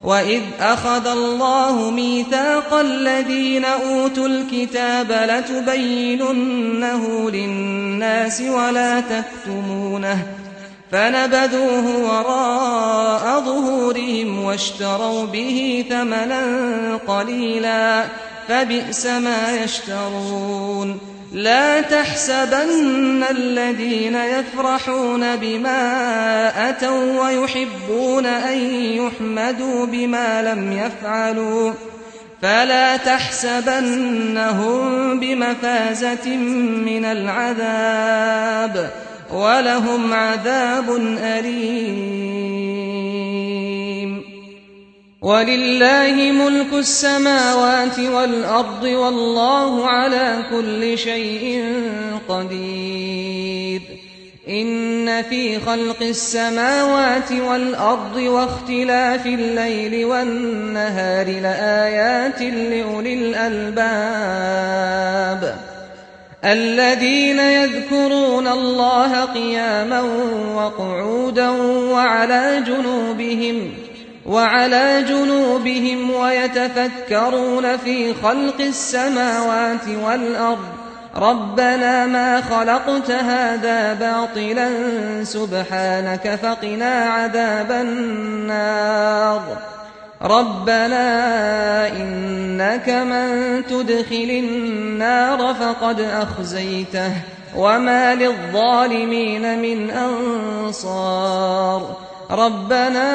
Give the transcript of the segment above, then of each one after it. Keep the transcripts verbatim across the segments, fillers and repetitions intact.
وَإِذْ أَخَذَ اللَّهُ مِيثَاقَ الَّذِينَ أُوتُوا الْكِتَابَ لَتُبَيِّنُنَّهُ لِلنَّاسِ وَلَا تَكْتُمُونَهُ فَنَبَذُوهُ وَرَاءَ ظُهُورِهِمْ وَاشْتَرَوْا بِهِ ثَمَنًا قَلِيلًا فَبِئْسَ مَا يَشْتَرُونَ لَا تَحْسَبَنَّ الَّذِينَ يَفْرَحُونَ بِمَا أَتَوا وَيُحِبُّونَ أَن يُحْمَدُوا بِمَا لَمْ يَفْعَلُوا فَلَا تَحْسَبَنَّهُم بِمَفَازَةٍ مِّنَ الْعَذَابِ وَلَهُمْ عَذَابٌ أَلِيمٌ وَلِلَّهِ مُلْكُ السَّمَاوَاتِ وَالْأَرْضِ وَاللَّهُ عَلَى كُلِّ شَيْءٍ قَدِيرٌ إِنَّ فِي خَلْقِ السَّمَاوَاتِ وَالْأَرْضِ وَاخْتِلَافِ اللَّيْلِ وَالنَّهَارِ لَآيَاتٍ لِأُولِي الْأَلْبَابِ الَّذِينَ يَذْكُرُونَ اللَّهَ قِيَامًا وَقُعُودًا وَعَلَى جُنُوبِهِمْ وعلى جنوبهم ويتفكرون في خلق السماوات والأرض ربنا ما خلقت هذا باطلا سبحانك فقنا عذاب النار ربنا إنك من تدخل النار فقد أخزيته وما للظالمين من أنصار ربنا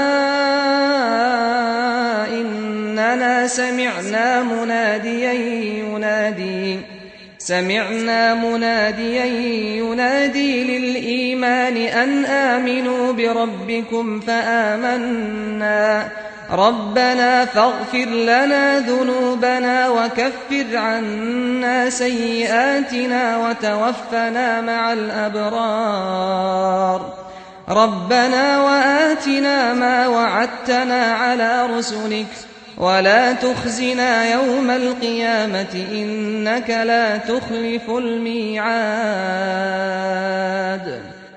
إننا سمعنا مناديا ينادي سمعنا مناديا ينادي للإيمان أن آمنوا بربكم فآمنا ربنا فاغفر لنا ذنوبنا وكفر عنا سيئاتنا وتوفنا مع الأبرار ربنا وآتنا ما وعدتنا على رسلك ولا تخزنا يوم القيامة إنك لا تخلف الميعاد